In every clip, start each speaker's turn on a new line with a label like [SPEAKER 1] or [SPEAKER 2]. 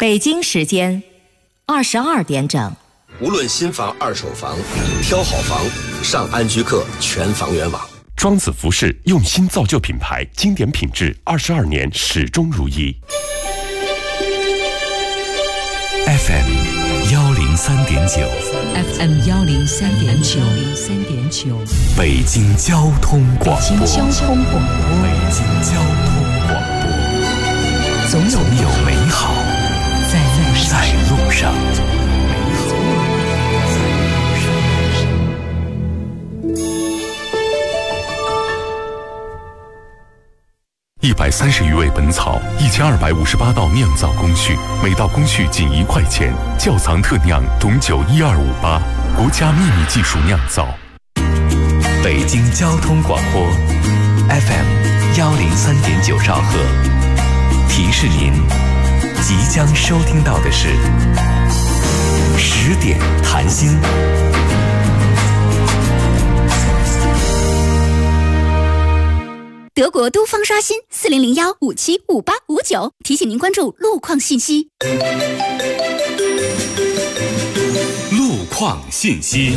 [SPEAKER 1] 北京时间22点整。
[SPEAKER 2] 无论新房、二手房，挑好房，上安居客全房源网。
[SPEAKER 3] 庄子服饰用心造就品牌，经典品质，22年始终如一。
[SPEAKER 4] FM 103.9
[SPEAKER 5] FM 103.9
[SPEAKER 4] 北京交通广播。
[SPEAKER 5] 北京交通广播。
[SPEAKER 4] 北京交通广播。总有美好在路上。130余味本草，1258道酿造工序，每道工序仅1块钱。窖藏特酿董酒1258，国家秘密技术酿造。北京交通广播 FM 103.9兆赫，提示您即将收听到的是10点谈心。
[SPEAKER 6] 德国都方刷新4001575859，提醒您关注路况信息。
[SPEAKER 4] 路况信息。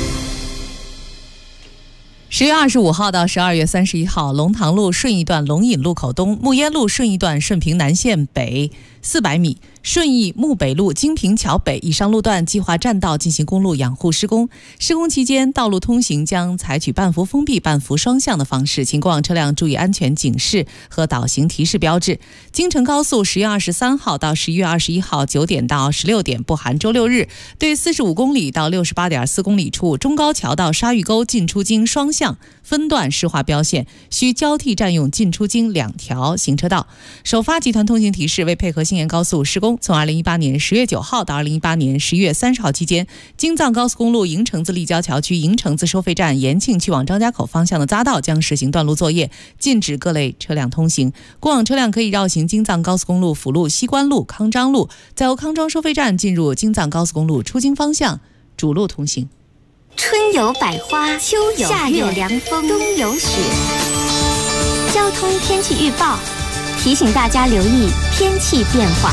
[SPEAKER 7] 10月25号到12月31号，龙塘路顺义段龙引路口东、木烟路顺义段顺平南线北400米，顺义木北路金平桥北以上路段计划占道进行公路养护施工。施工期间，道路通行将采取半幅封闭、半幅双向的方式，请过往车辆注意安全警示和导行提示标志。京承高速10月23号到11月21号9点到16点不含周六日，对45公里到68.4公里处中高桥到沙峪沟进出京双向分段施划标线，需交替占用进出京2条行车道。首发集团通行提示，为配合新延高速施工，从2018年10月9号到2018年11月30号期间，京藏高速公路营城子立交桥区营城子收费站延庆去往张家口方向的匝道将实行断路作业，禁止各类车辆通行。过往车辆可以绕行京藏高速公路辅路西关路、康庄路，再由康庄收费站进入京藏高速公路出京方向主路通行。
[SPEAKER 6] 春有百花，秋有夏有凉风，冬有雪。交通天气预报提醒大家留意天气变化。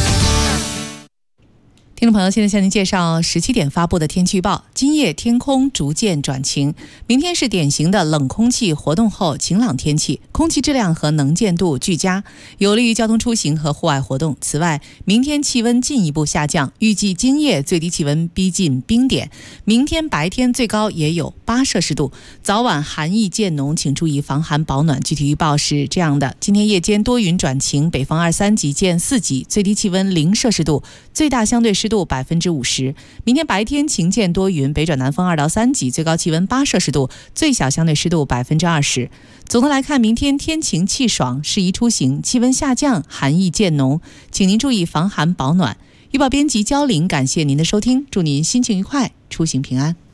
[SPEAKER 7] 听众朋友，现在向您介绍17点发布的天气预报。今夜天空逐渐转晴，明天是典型的冷空气活动后晴朗天气，空气质量和能见度俱佳，有利于交通出行和户外活动。此外，明天气温进一步下降，预计今夜最低气温逼近冰点，明天白天最高也有8摄氏度，早晚寒意渐浓，请注意防寒保暖。具体预报是这样的：今天夜间多云转晴，北风23级见4级，最低气温0摄氏度，最大相对湿度50%。明天白天晴见多云，北转南风2到3级，最高气温8摄氏度，最小相对湿度20%。总的来看，明天天晴气爽，适宜出行，气温下降，寒意渐浓，请您注意防寒保暖。预报编辑焦玲，感谢您的收听，祝您心情愉快，出行平安。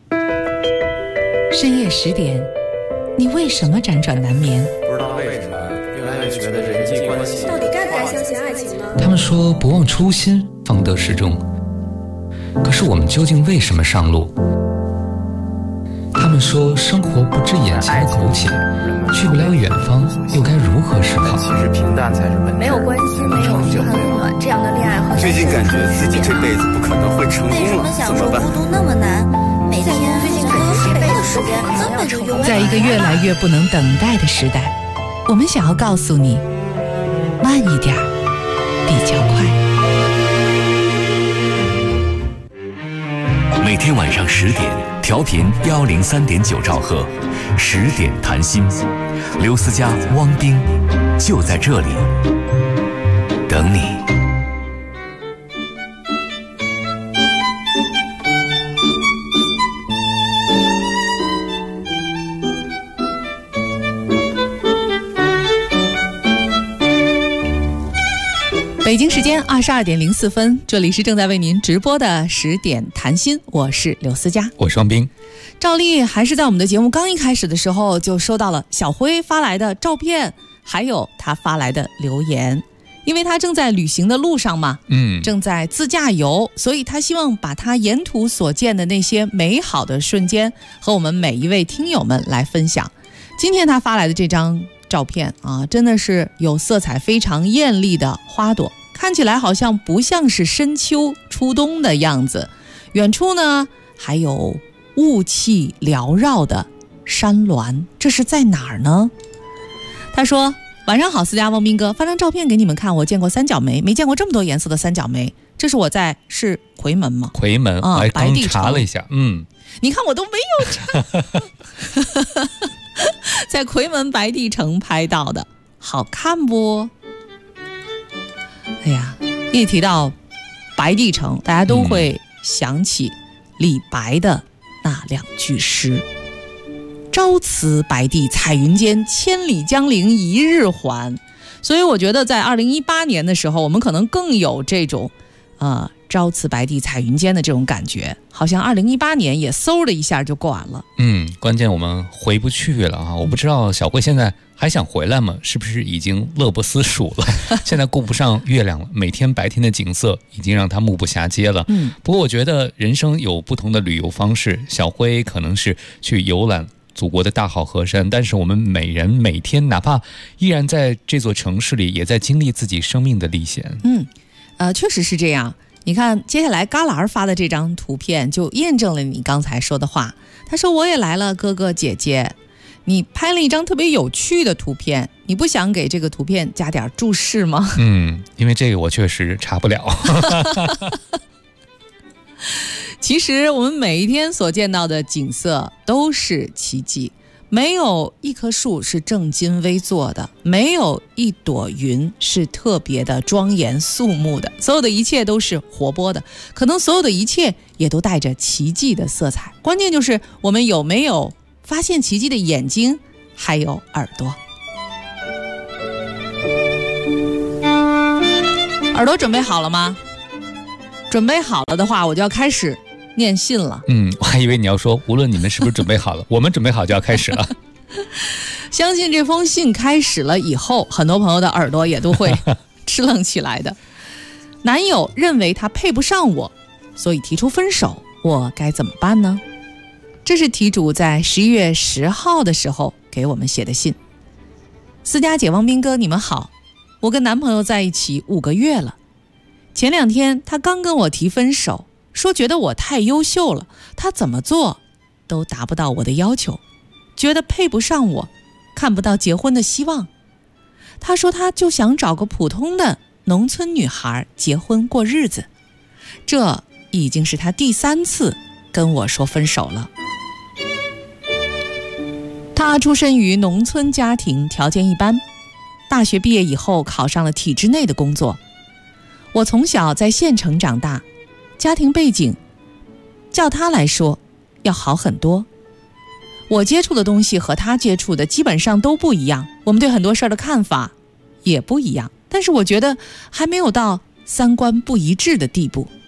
[SPEAKER 7] 深夜10点，你为什么辗转难眠？
[SPEAKER 8] 不知道为什么越来越觉得人际关系
[SPEAKER 9] 到底该不该相信爱情呢？
[SPEAKER 10] 他们说不忘初心，方得始终。可是我们究竟为什么上路？他们说生活不止眼前的苟且，去不了远方，又该如何是好？
[SPEAKER 8] 其实平淡才是本质。
[SPEAKER 9] 没有关系，没有温暖，这样的恋爱和
[SPEAKER 8] 最近感觉自己这辈子不可能会成功了，怎么办？
[SPEAKER 9] 孤独那么难，每天最近感觉这辈子时间根本就用。
[SPEAKER 7] 在一个越来越不能等待的时代，我们想要告诉你，慢一点比较快。
[SPEAKER 4] 每天晚上10点，调频103.9兆赫，10点谈心，刘思佳、汪冰就在这里等你。
[SPEAKER 7] 北京时间22点04分，这里是正在为您直播的10点谈心，我是刘思佳，
[SPEAKER 10] 我是汪冰。
[SPEAKER 7] 照例还是在我们的节目刚一开始的时候就收到了小辉发来的照片，还有他发来的留言。因为他正在旅行的路上嘛，正在自驾游，所以他希望把他沿途所见的那些美好的瞬间和我们每一位听友们来分享。今天他发来的这张照片啊，真的是有色彩非常艳丽的花朵， 看起来好像不像是深秋初冬的样子。远处呢还有雾气缭绕的山峦，这是在哪儿呢？他说，晚上好，思佳、汪斌哥，发张照片给你们看，我见过三角梅，没见过这么多颜色的三角梅。这是我在是夔门吗？
[SPEAKER 10] 夔门啊，刚查了一下，
[SPEAKER 7] 你看我都没有查在夔门白帝城拍到的，好看不？哎呀，一提到白帝城，大家都会想起李白的那两句诗，朝辞白帝彩云间，千里江陵一日还。所以我觉得在2018年的时候，我们可能更有这种朝辞白帝彩云间的这种感觉，好像2018年也嗖的一下就过完了。
[SPEAKER 10] 关键我们回不去了啊！我不知道小慧现在还想回来吗？是不是已经乐不思蜀了？现在顾不上月亮了，每天白天的景色已经让他目不暇接了。不过我觉得人生有不同的旅游方式，小辉可能是去游览祖国的大好河山，但是我们每人每天哪怕依然在这座城市里，也在经历自己生命的历险。
[SPEAKER 7] 确实是这样。你看接下来旮旯发的这张图片就验证了你刚才说的话。他说，我也来了，哥哥姐姐，你拍了一张特别有趣的图片，你不想给这个图片加点注释吗？
[SPEAKER 10] 因为这个我确实查不了。
[SPEAKER 7] 其实我们每一天所见到的景色都是奇迹，没有一棵树是正襟危坐的，没有一朵云是特别的庄严肃穆的，所有的一切都是活泼的，可能所有的一切也都带着奇迹的色彩。关键就是我们有没有发现奇迹的眼睛还有耳朵。耳朵准备好了吗？准备好了的话，我就要开始念信了。
[SPEAKER 10] 我还以为你要说无论你们是不是准备好了，我们准备好就要开始了。
[SPEAKER 7] 相信这封信开始了以后，很多朋友的耳朵也都会支棱起来的。男友认为他配不上我，所以提出分手，我该怎么办呢？这是题主在11月10号的时候给我们写的信。思佳姐、汪斌哥，你们好，我跟男朋友在一起5个月了，前2天他刚跟我提分手，说觉得我太优秀了，他怎么做都达不到我的要求，觉得配不上我，看不到结婚的希望。他说他就想找个普通的农村女孩结婚过日子，这已经是他第3次跟我说分手了。他出身于农村家庭，条件一般，大学毕业以后考上了体制内的工作。我从小在县城长大，家庭背景较他来说要好很多。我接触的东西和他接触的基本上都不一样，我们对很多事儿的看法也不一样，但是我觉得还没有到3观不一致的地步。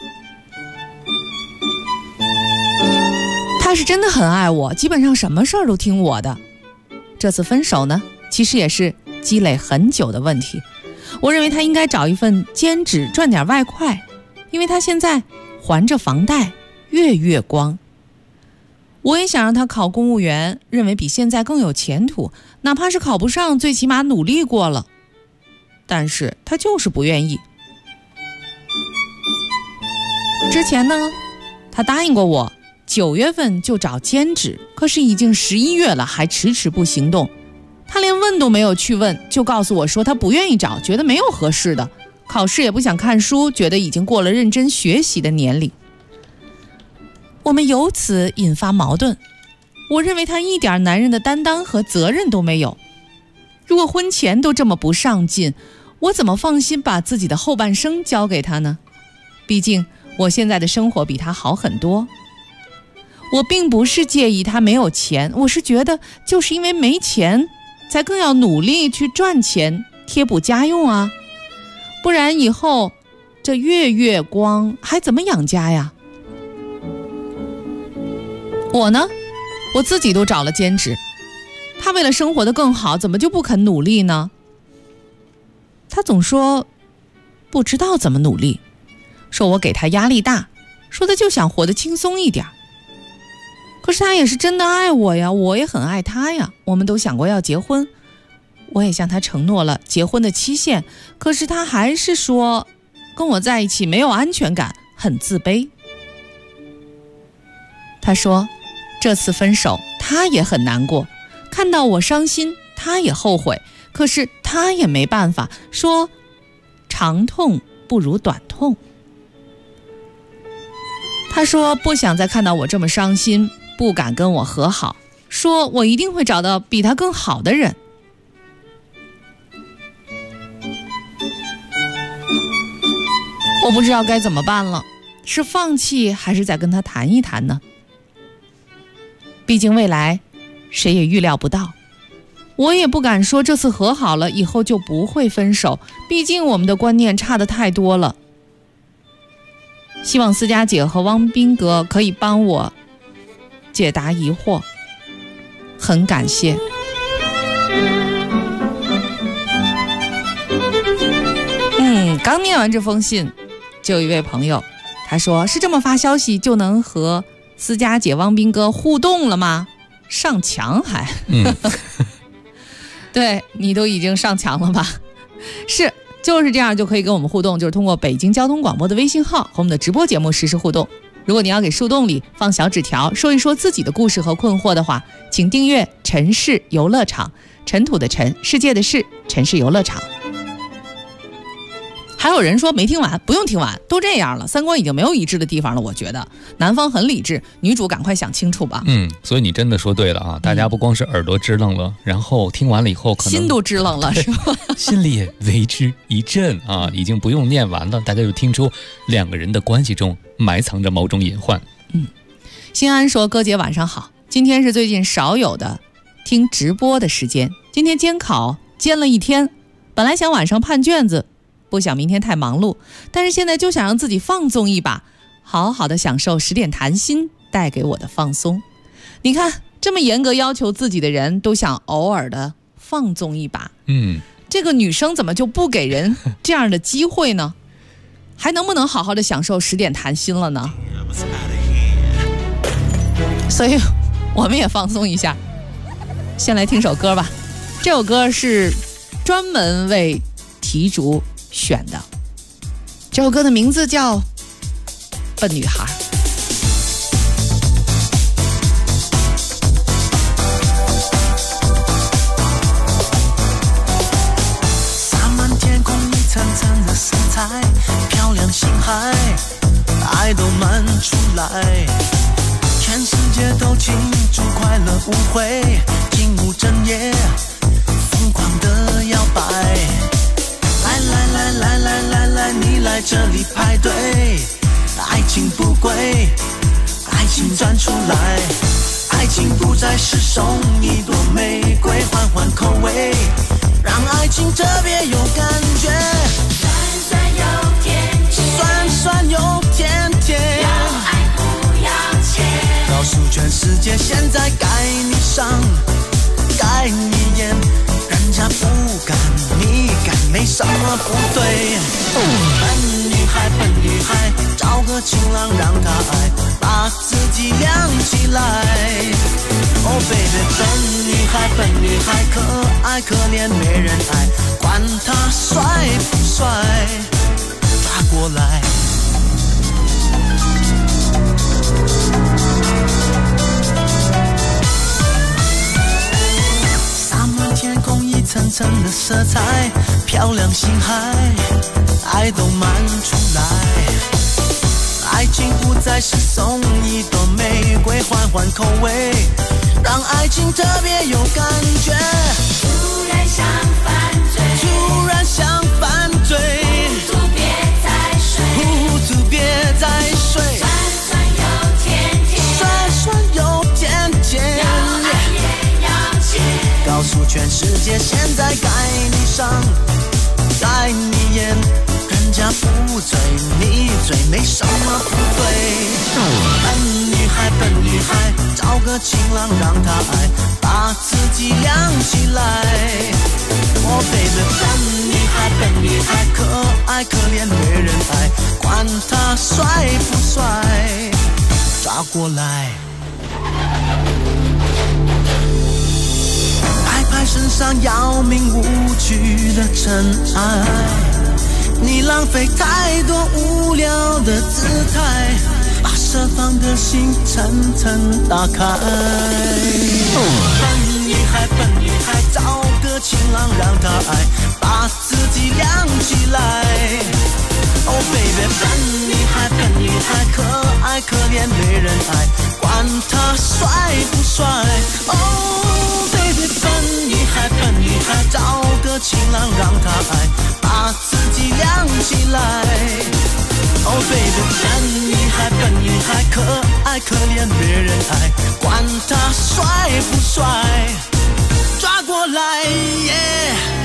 [SPEAKER 7] 他是真的很爱我，基本上什么事儿都听我的。这次分手呢，其实也是积累很久的问题。我认为他应该找一份兼职赚点外快，因为他现在还着房贷，月月光。我也想让他考公务员，认为比现在更有前途，哪怕是考不上，最起码努力过了。但是他就是不愿意。之前呢，他答应过我9月份就找兼职，可是已经11月了，还迟迟不行动。他连问都没有去问，就告诉我说他不愿意找，觉得没有合适的，考试也不想看书，觉得已经过了认真学习的年龄。我们由此引发矛盾。我认为他一点男人的担当和责任都没有。如果婚前都这么不上进，我怎么放心把自己的后半生交给他呢？毕竟我现在的生活比他好很多。我并不是介意他没有钱，我是觉得就是因为没钱，才更要努力去赚钱贴补家用啊，不然以后这月月光还怎么养家呀？我呢，我自己都找了兼职，他为了生活得更好，怎么就不肯努力呢？他总说不知道怎么努力，说我给他压力大，说他就想活得轻松一点。可是他也是真的爱我呀，我也很爱他呀，我们都想过要结婚， 我也向他承诺了结婚的期限，可是他还是说跟我在一起没有安全感，很自卑。他说这次分手他也很难过，看到我伤心他也后悔，可是他也没办法，说长痛不如短痛。他说不想再看到我这么伤心，不敢跟我和好，说我一定会找到比他更好的人。我不知道该怎么办了，是放弃还是再跟他谈一谈呢？毕竟未来谁也预料不到，我也不敢说这次和好了以后就不会分手，毕竟我们的观念差得太多了。希望思佳姐和汪斌哥可以帮我解答疑惑，很感谢。刚念完这封信，就有一位朋友他说，是这么发消息就能和思佳姐汪斌哥互动了吗？上墙还对，你都已经上墙了吧？是，就是这样就可以跟我们互动，就是通过北京交通广播的微信号和我们的直播节目实时互动。如果你要给树洞里放小纸条，说一说自己的故事和困惑的话，请订阅城市游乐场，尘土的尘，世界的世，城市游乐场。还有人说没听完，不用听完，都这样了，三观已经没有一致的地方了。我觉得男方很理智，女主赶快想清楚吧。
[SPEAKER 10] 所以你真的说对了啊！大家不光是耳朵支棱了，然后听完了以后可能
[SPEAKER 7] 心都支棱了，是吧？
[SPEAKER 10] 心里也为之一震啊！已经不用念完了，大家就听出两个人的关系中埋藏着某种隐患。
[SPEAKER 7] 新安说，哥姐晚上好，今天是最近少有的听直播的时间，今天监考监了一天，本来想晚上判卷子，不想明天太忙碌，但是现在就想让自己放纵一把，好好的享受10点谈心带给我的放松。你看，这么严格要求自己的人都想偶尔的放纵一把，这个女生怎么就不给人这样的机会呢？还能不能好好的享受10点谈心了呢？所以我们也放松一下，先来听首歌吧。这首歌是专门为题主选的，这首歌的名字叫《笨女孩》。
[SPEAKER 11] 洒满天空一层层的色彩，漂亮星海，爱都漫出来，全世界都庆祝快乐舞会，进入正夜，疯狂的摇摆。来，你来这里排队，爱情不贵，爱情站出来，爱情不再是送一朵玫瑰，换换口味，让爱情特别有感觉，酸酸又甜甜，酸酸又甜甜，要爱不要钱，告诉全世界现在该你上，该你演，人家不敢你敢，没什么不对。笨女孩笨女孩，找个情郎让她爱，把自己亮起来。Oh baby， 笨女孩笨女孩，可爱可怜没人爱，管她帅不帅，抓过来。天空一层层的色彩，漂亮星海，爱都漫出来，爱情不再是送一朵玫瑰，换换口味，让爱情特别有感觉，突然想犯罪，突然想犯罪，糊涂别再睡，糊涂别再睡，酸酸又甜甜，酸酸又甜甜，要爱也要钱，告诉全世界现在该你上，该你演，人家不追你追，没什么不对。笨女孩笨女孩，找个情郎让她爱，把自己亮起来。Oh baby， 笨女孩笨女孩，可爱可怜没人爱，管她帅不帅，抓过来。 在身上要名无趣的尘埃，你浪费太多无聊的姿态，把设防的心层层打开。笨女孩，笨女孩，找个情郎让她爱，把自己亮起来。Oh baby， 笨女孩，笨女孩，可爱可怜没人爱，管她帅不帅。Oh baby， 笨女孩，笨女孩，找个情郎让她爱，把自己亮起来。Oh baby， 笨女孩，笨女孩，可爱可怜没人爱，管她帅不帅，抓过来耶。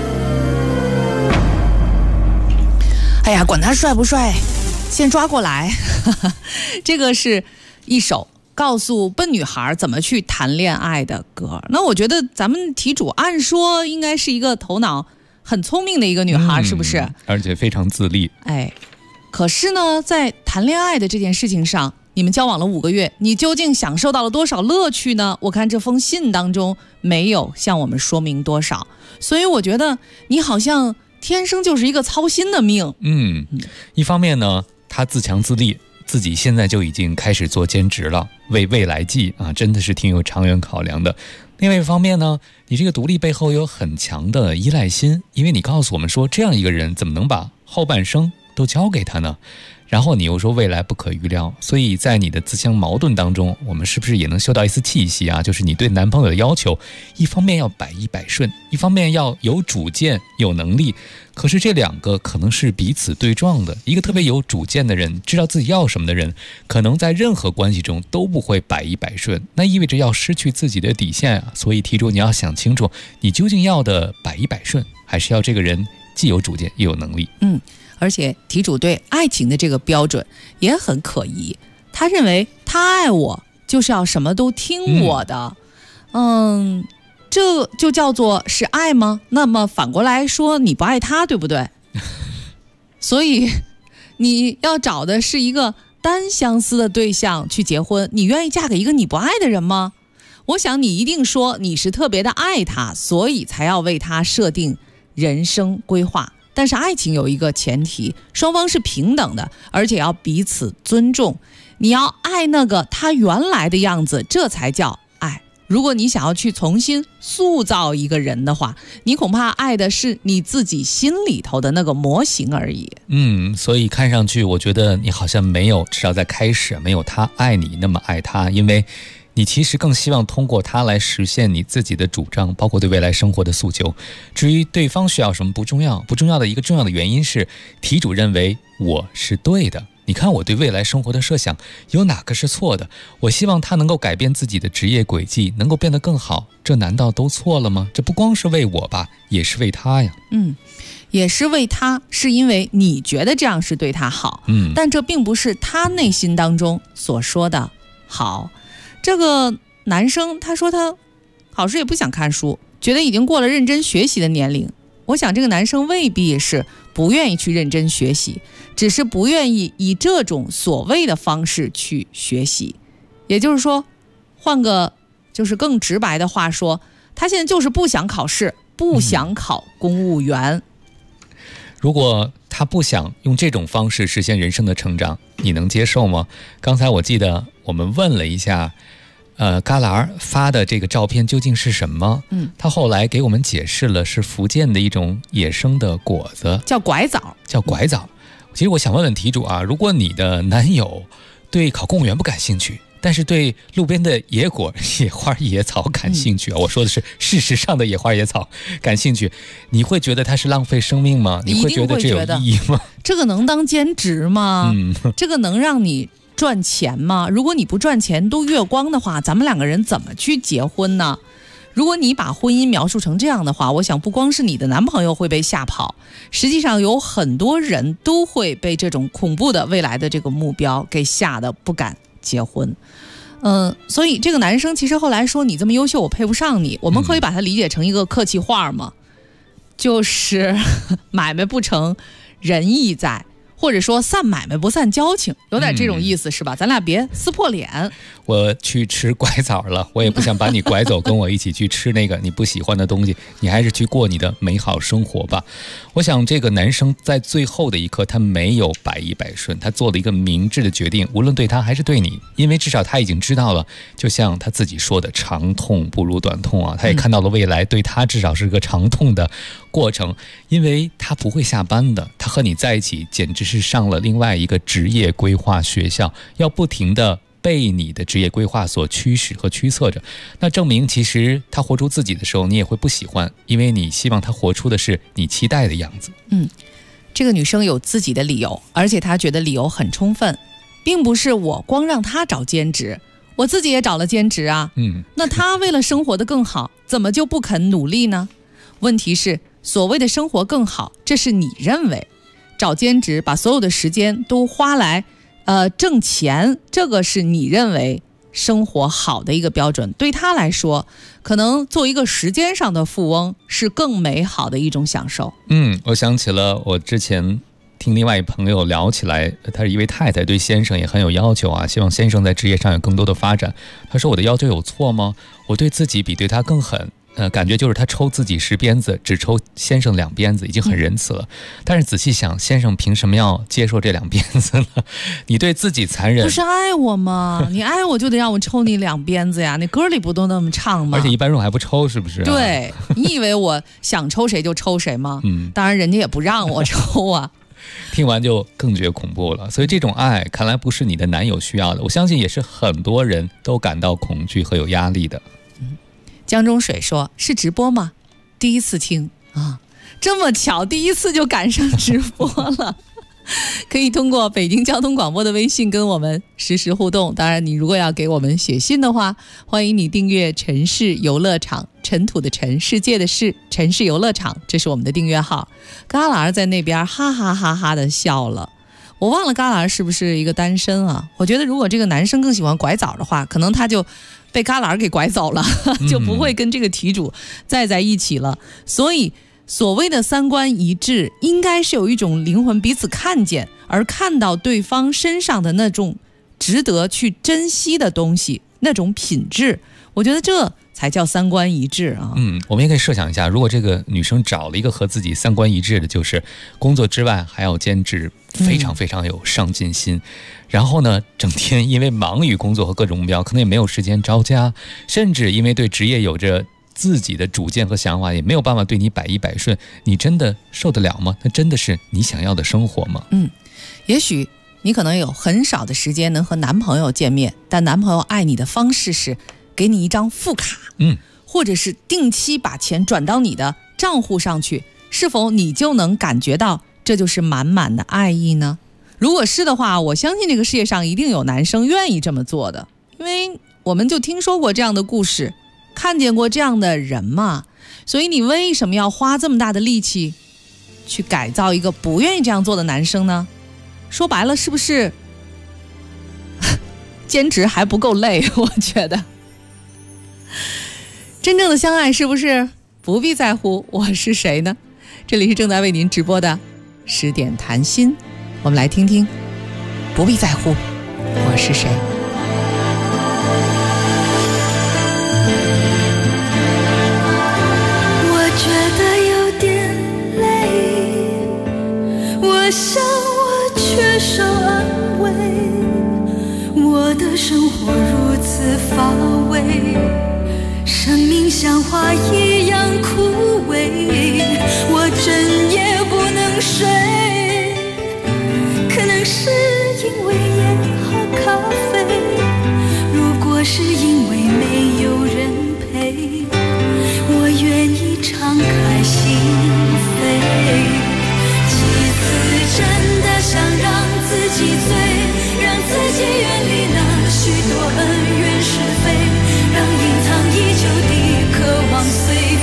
[SPEAKER 7] 哎呀，管他帅不帅，先抓过来。这个是一首告诉笨女孩怎么去谈恋爱的歌。那我觉得咱们题主按说应该是一个头脑很聪明的一个女孩，是不是？
[SPEAKER 10] 而且非常自立。
[SPEAKER 7] 哎，可是呢，在谈恋爱的这件事情上，你们交往了5个月，你究竟享受到了多少乐趣呢？我看这封信当中没有向我们说明多少，所以我觉得你好像天生就是一个操心的命。
[SPEAKER 10] 一方面呢，他自强自立，自己现在就已经开始做兼职了，为未来计啊，真的是挺有长远考量的。另外一方面呢，你这个独立背后有很强的依赖心，因为你告诉我们说，这样一个人怎么能把后半生都交给他呢？然后你又说未来不可预料，所以在你的自相矛盾当中，我们是不是也能嗅到一丝气息啊？就是你对男朋友的要求，一方面要百依百顺，一方面要有主见有能力，可是这两个可能是彼此对撞的。一个特别有主见的人，知道自己要什么的人，可能在任何关系中都不会百依百顺，那意味着要失去自己的底线啊。所以题主你要想清楚，你究竟要的百依百顺，还是要这个人既有主见又有能力？
[SPEAKER 7] 而且题主对爱情的这个标准也很可疑，他认为他爱我就是要什么都听我的。这就叫做是爱吗？那么反过来说，你不爱他，对不对？所以你要找的是一个单相思的对象去结婚，你愿意嫁给一个你不爱的人吗？我想你一定说你是特别的爱他，所以才要为他设定人生规划。但是爱情有一个前提，双方是平等的，而且要彼此尊重。你要爱那个他原来的样子，这才叫爱。如果你想要去重新塑造一个人的话，你恐怕爱的是你自己心里头的那个模型而已。
[SPEAKER 10] 所以看上去我觉得你好像没有，至少在开始没有他爱你那么爱他，因为你其实更希望通过他来实现你自己的主张，包括对未来生活的诉求。至于对方需要什么不重要，不重要的一个重要的原因是题主认为我是对的。你看我对未来生活的设想有哪个是错的？我希望他能够改变自己的职业轨迹，能够变得更好，这难道都错了吗？这不光是为我吧，也是为他呀。
[SPEAKER 7] 也是为他，是因为你觉得这样是对他好，但这并不是他内心当中所说的好。这个男生他说他考试也不想看书，觉得已经过了认真学习的年龄。我想这个男生未必是不愿意去认真学习，只是不愿意以这种所谓的方式去学习。也就是说，换个就是更直白的话说，他现在就是不想考试，不想考公务员。
[SPEAKER 10] 如果他不想用这种方式实现人生的成长，你能接受吗？刚才我记得我们问了一下旮旯发的这个照片究竟是什么？他后来给我们解释了，是福建的一种野生的果子，
[SPEAKER 7] 叫拐枣。
[SPEAKER 10] 其实我想问问题主啊，如果你的男友对考公务员不感兴趣，但是对路边的野果、野花、野草感兴趣啊，我说的是事实上的野花野草感兴趣，你会觉得它是浪费生命吗？你会觉得这有意义吗？
[SPEAKER 7] 这个能当兼职吗？这个能让你赚钱吗？如果你不赚钱都月光的话，咱们两个人怎么去结婚呢？如果你把婚姻描述成这样的话，我想不光是你的男朋友会被吓跑，实际上有很多人都会被这种恐怖的未来的这个目标给吓得不敢结婚。所以这个男生其实后来说，你这么优秀我配不上你，我们可以把它理解成一个客气话吗？就是买卖不成仁义在， 或者说散买卖不散交情，有点这种意思是吧？咱俩别撕破脸。
[SPEAKER 10] 我去吃拐枣了，我也不想把你拐走，跟我一起去吃那个你不喜欢的东西，你还是去过你的美好生活吧。我想这个男生在最后的一刻，他没有百依百顺，他做了一个明智的决定，无论对他还是对你，因为至少他已经知道了，就像他自己说的，长痛不如短痛啊。他也看到了未来对他至少是个长痛的过程，因为他不会下班的，他和你在一起简直是上了另外一个职业规划学校，要不停的被你的职业规划所驱使和驱策着。那证明其实他活出自己的时候，你也会不喜欢，因为你希望他活出的是你期待的样子。
[SPEAKER 7] 这个女生有自己的理由，而且她觉得理由很充分，并不是我光让她找兼职，我自己也找了兼职啊。那她为了生活得更好，怎么就不肯努力呢？问题是所谓的生活更好，这是你认为，找兼职把所有的时间都花来挣钱，这个是你认为生活好的一个标准。对他来说，可能做一个时间上的富翁是更美好的一种享受。
[SPEAKER 10] 我想起了我之前听另外一朋友聊起来，她是一位太太，对先生也很有要求啊，希望先生在职业上有更多的发展。她说我的要求有错吗？我对自己比对他更狠。感觉就是他抽自己10鞭子，只抽先生2鞭子，已经很仁慈了。但是仔细想，先生凭什么要接受这2鞭子呢？你对自己残忍，
[SPEAKER 7] 不是爱我吗？你爱我就得让我抽你2鞭子呀！那歌里不都那么唱吗？
[SPEAKER 10] 而且一般人还不抽，是不是？
[SPEAKER 7] 对，你以为我想抽谁就抽谁吗？当然人家也不让我抽啊。
[SPEAKER 10] 听完就更觉恐怖了。所以这种爱看来不是你的男友需要的，我相信也是很多人都感到恐惧和有压力的。
[SPEAKER 7] 江中水说，是直播吗？第一次听啊，这么巧，第一次就赶上直播了。可以通过北京交通广播的微信跟我们实时互动。当然你如果要给我们写信的话，欢迎你订阅城市游乐场，尘土的尘，世界的世，城市游乐场，这是我们的订阅号。嘎啦儿在那边哈哈哈哈的笑了。我忘了嘎啦儿是不是一个单身啊？我觉得如果这个男生更喜欢拐枣的话，可能他就被嘎啦儿给拐走了，就不会跟这个题主再在一起了。所以所谓的三观一致，应该是有一种灵魂彼此看见，而看到对方身上的那种值得去珍惜的东西，那种品质，我觉得这才叫三观一致啊。
[SPEAKER 10] 我们也可以设想一下，如果这个女生找了一个和自己三观一致的，就是工作之外还要兼职，非常非常有上进心，然后呢整天因为忙于工作和各种目标，可能也没有时间招家，甚至因为对职业有着自己的主见和想法，也没有办法对你百依百顺，你真的受得了吗？那真的是你想要的生活吗？
[SPEAKER 7] 也许你可能有很少的时间能和男朋友见面，但男朋友爱你的方式是给你一张副卡，或者是定期把钱转到你的账户上去，是否你就能感觉到这就是满满的爱意呢？如果是的话，我相信这个世界上一定有男生愿意这么做的，因为我们就听说过这样的故事，看见过这样的人嘛。所以你为什么要花这么大的力气去改造一个不愿意这样做的男生呢？说白了，是不是兼职还不够累？我觉得真正的相爱是不是不必在乎我是谁呢？这里是正在为您直播的10点谈心，我们来听听不必在乎我是谁。
[SPEAKER 11] 我觉得有点累，我想我缺少安慰，我的生活如此乏味，生命像花一样枯萎，我整夜不能睡，可能是因为烟和咖啡，如果是因为没有人陪，我愿意敞开心扉。其次真的想让自己醉，让自己远离那许多恩怨是非，让隐藏已久的渴望随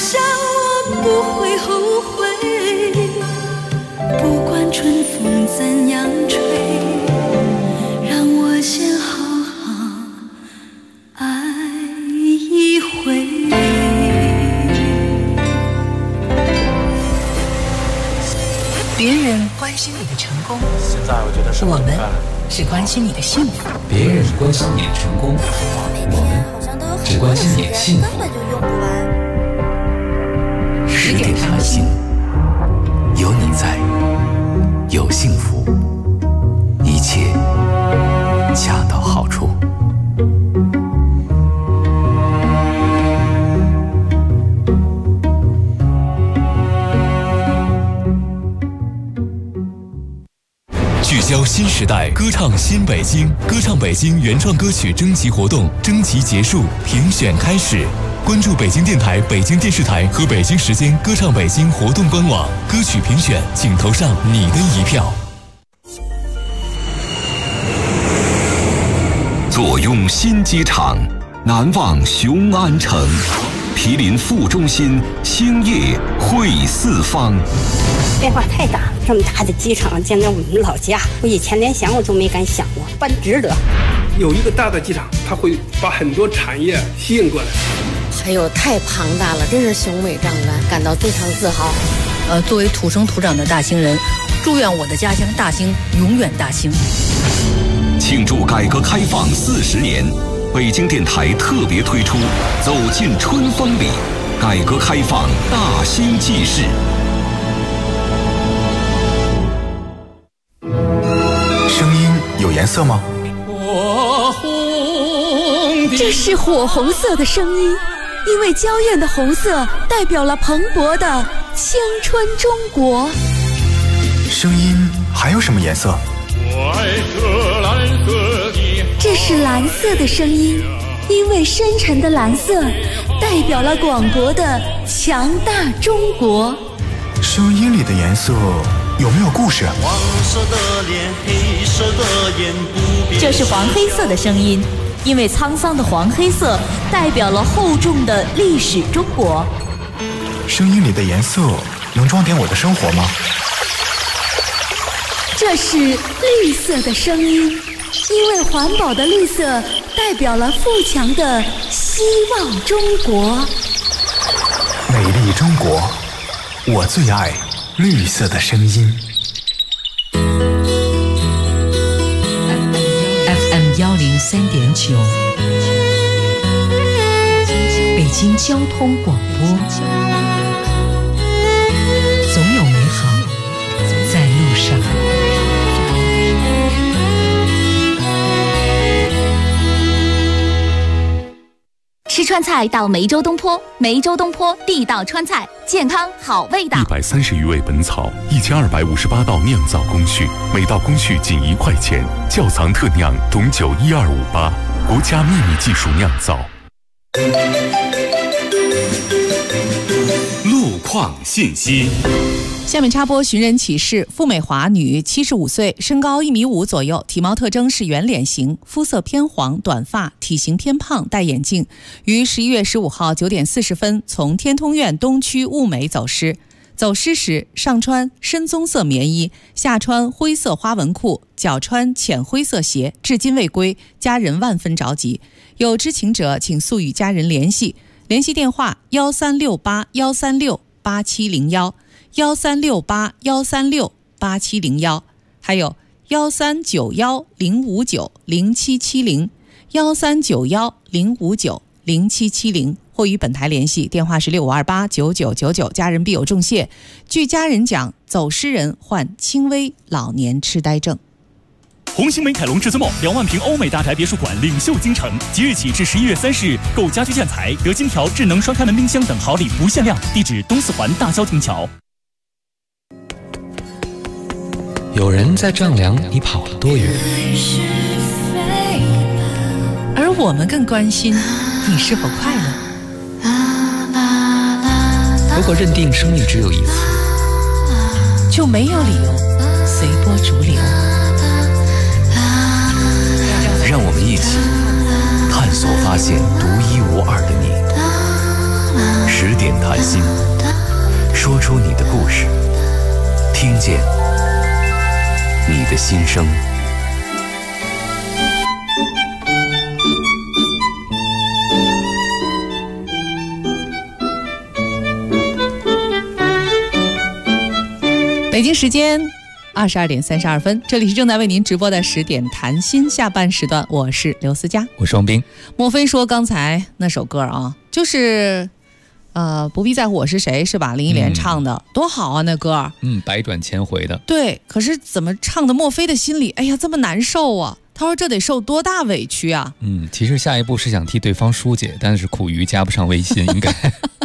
[SPEAKER 11] 想我不会后悔，不管春风怎样吹，让我先好好爱一回。
[SPEAKER 5] 别人关心你的成功，
[SPEAKER 8] 现在我觉得是
[SPEAKER 5] 我们是关心你的幸福。
[SPEAKER 10] 别人关心你的成功，我们只关心你的幸福。
[SPEAKER 5] 10点上心，
[SPEAKER 12] 有你在，有幸福，一切恰到好处。
[SPEAKER 13] 聚焦新时代，歌唱新北京，歌唱北京原创歌曲征集活动征集结束，评选开始。关注北京电台、北京电视台和北京时间歌唱北京活动官网，歌曲评选，请投上你的一票。
[SPEAKER 14] 坐拥新机场，难忘雄安城，毗邻副中心，星夜会四方。
[SPEAKER 15] 变化太大了，这么大的机场建在我们老家，我以前连想我都没敢想过，办值得。
[SPEAKER 16] 有一个大的机场，它会把很多产业吸引过来。
[SPEAKER 17] 还有太庞大了，真是雄伟壮观，感到非常自豪。
[SPEAKER 5] 作为土生土长的大兴人，祝愿我的家乡大兴永远大兴。
[SPEAKER 14] 庆祝改革开放40年，北京电台特别推出《走进春风里》，改革开放大兴纪事。
[SPEAKER 18] 声音有颜色吗？
[SPEAKER 19] 这是火红色的声音，因为娇艳的红色代表了蓬勃的青春中国。
[SPEAKER 18] 声音还有什么颜色？
[SPEAKER 19] 这是蓝色的声音，因为深沉的蓝色代表了广博的强大中国。
[SPEAKER 18] 声音里的颜色有没有故事？
[SPEAKER 11] 黄色的脸，黑色的眼，不变。
[SPEAKER 20] 这是黄黑色的声音，因为沧桑的黄黑色代表了厚重的历史中国。
[SPEAKER 18] 声音里的颜色能装点我的生活吗？
[SPEAKER 19] 这是绿色的声音，因为环保的绿色代表了富强的希望中国。
[SPEAKER 18] 美丽中国，我最爱绿色的声音。
[SPEAKER 5] FM 103.9，北京交通广播，总有美好在路上。
[SPEAKER 6] 吃川菜到梅州东坡，梅州东坡地道川菜，健康好味道。
[SPEAKER 4] 130余味本草，1258道酿造工序，每道工序仅1块钱，窖藏特酿董酒12588，国家秘密技术酿造。
[SPEAKER 3] 路况信息。
[SPEAKER 7] 下面插播寻人启事：付美华，女，75岁，身高1.5米左右，体貌特征是圆脸型，肤色偏黄，短发，体型偏胖，戴眼镜。于11月15号9点40分从天通苑东区物美走失。走失时上穿深棕色棉衣，下穿灰色花纹裤，脚穿浅灰色鞋，至今未归，家人万分着急。有知情者请速与家人联系，联系电话136813618701。136813618701，还有139105900770，139105900770，或与本台联系，电话是65289999，家人必有重谢。据家人讲，走失人患轻微老年痴呆症。
[SPEAKER 21] 红星美凯龙至尊 2万平欧美大宅别墅馆领袖京城，即日起至11月30日，购家居建材得金条、智能双开门冰箱等好礼不限量。地址：东四环大萧亭桥。
[SPEAKER 10] 有人在丈量你跑了多远，
[SPEAKER 5] 而我们更关心你是否快乐。
[SPEAKER 10] 如果认定生命只有一次，
[SPEAKER 5] 就没有理由随波逐流。
[SPEAKER 12] 让我们一起探索发现独一无二的你。 10点谈心，说出你的故事，听见你的心声。
[SPEAKER 7] 北京时间22点32分，这里是正在为您直播的10点谈心下半时段，我是刘思佳，
[SPEAKER 10] 我是王斌。
[SPEAKER 7] 莫非说刚才那首歌啊，就是不必在乎我是谁，是吧？林忆莲唱的，多好啊那歌。
[SPEAKER 10] 百转千回的。
[SPEAKER 7] 对，可是怎么唱的莫非的心里，哎呀这么难受啊，他说这得受多大委屈啊。
[SPEAKER 10] 其实下一步是想替对方疏解，但是苦于加不上微信应该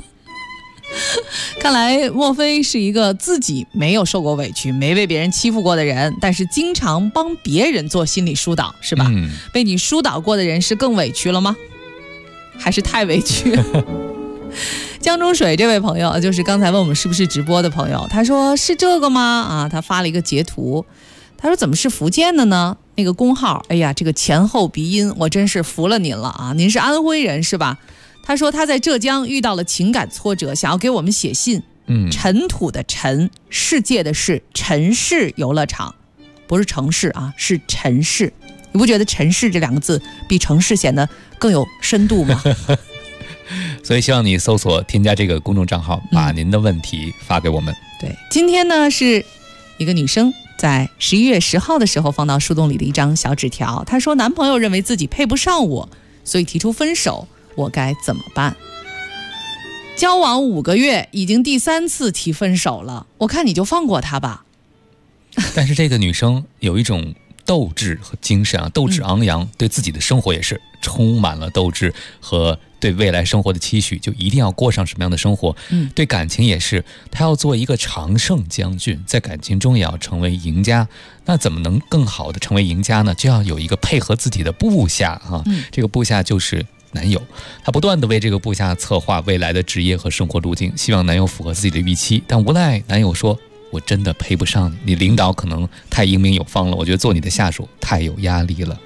[SPEAKER 7] 看来莫非是一个自己没有受过委屈，没被别人欺负过的人，但是经常帮别人做心理疏导，是吧？被你疏导过的人是更委屈了吗？还是太委屈江中水这位朋友，就是刚才问我们是不是直播的朋友，他说是这个吗？他发了一个截图，他说怎么是福建的呢？那个公号，哎呀这个前后鼻音我真是服了您了啊！您是安徽人是吧？他说他在浙江遇到了情感挫折，想要给我们写信。尘土的尘，世界的世，尘世游乐场，不是城市啊，是尘世。你不觉得尘世这2个字比城市显得更有深度吗？
[SPEAKER 10] 所以希望你搜索添加这个公众账号，把您的问题发给我们。
[SPEAKER 7] 对，今天呢是一个女生在11月10号的时候放到树洞里的一张小纸条，她说男朋友认为自己配不上我，所以提出分手，我该怎么办？交往5个月，已经第3次提分手了，我看你就放过他吧。
[SPEAKER 10] 但是这个女生有一种斗志和精神啊，斗志昂扬，对自己的生活也是充满了斗志和对未来生活的期许，就一定要过上什么样的生活。对感情也是，她要做一个常胜将军，在感情中也要成为赢家。那怎么能更好的成为赢家呢？就要有一个配合自己的部下啊，这个部下就是男友。他不断地为这个部下策划未来的职业和生活路径，希望男友符合自己的预期，但无奈男友说，我真的配不上你，你领导可能太英明有方了，我觉得做你的下属太有压力了。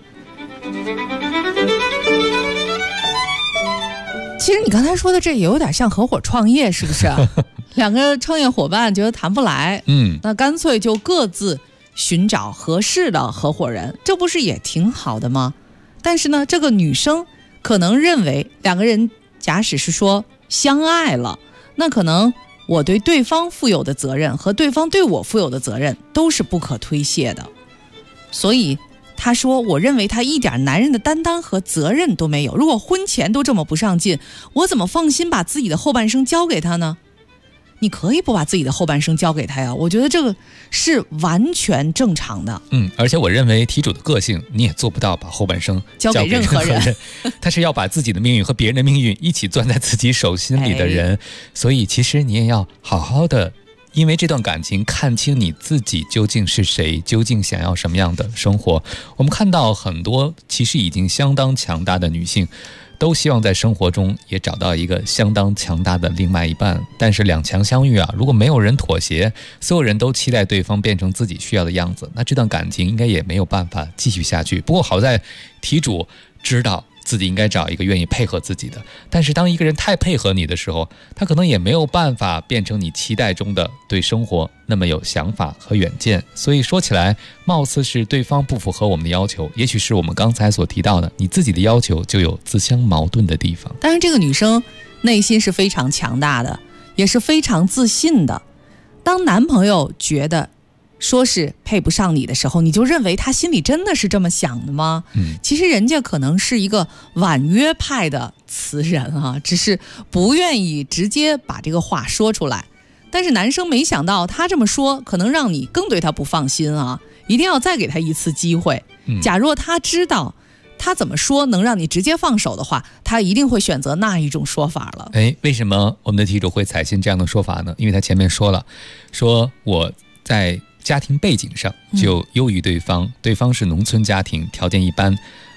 [SPEAKER 7] 其实你刚才说的这也有点像合伙创业，是不是2个创业伙伴觉得谈不来，那干脆就各自寻找合适的合伙人，这不是也挺好的吗？但是呢，这个女生可能认为2个人假使是说相爱了，那可能我对对方负有的责任和对方对我负有的责任都是不可推卸的。所以他说，我认为他一点男人的担当和责任都没有，如果婚前都这么不上进，我怎么放心把自己的后半生交给他呢？你可以不把自己的后半生交给他呀，我觉得这个是完全正常的。
[SPEAKER 10] 而且我认为题主的个性你也做不到把后半生
[SPEAKER 7] 交给任何人
[SPEAKER 10] 他是要把自己的命运和别人的命运一起攥在自己手心里的人，所以其实你也要好好的因为这段感情看清你自己究竟是谁，究竟想要什么样的生活。我们看到很多其实已经相当强大的女性都希望在生活中也找到一个相当强大的另外一半，但是2强相遇啊，如果没有人妥协，所有人都期待对方变成自己需要的样子，那这段感情应该也没有办法继续下去。不过好在题主知道自己应该找一个愿意配合自己的，但是当一个人太配合你的时候，他可能也没有办法变成你期待中的对生活那么有想法和远见。所以说起来，貌似是对方不符合我们的要求，也许是我们刚才所提到的，你自己的要求就有自相矛盾的地方。
[SPEAKER 7] 当然这个女生内心是非常强大的，也是非常自信的。当男朋友觉得说是配不上你的时候，你就认为他心里真的是这么想的吗？其实人家可能是一个婉约派的词人啊，只是不愿意直接把这个话说出来。但是男生没想到他这么说可能让你更对他不放心啊，一定要再给他一次机会。假若他知道他怎么说能让你直接放手的话，他一定会选择那一种说法了。
[SPEAKER 10] 为什么我们的题主会采信这样的说法呢？因为他前面说了，说我在家庭背景上就优于对方，对方是农村家庭，条件一般，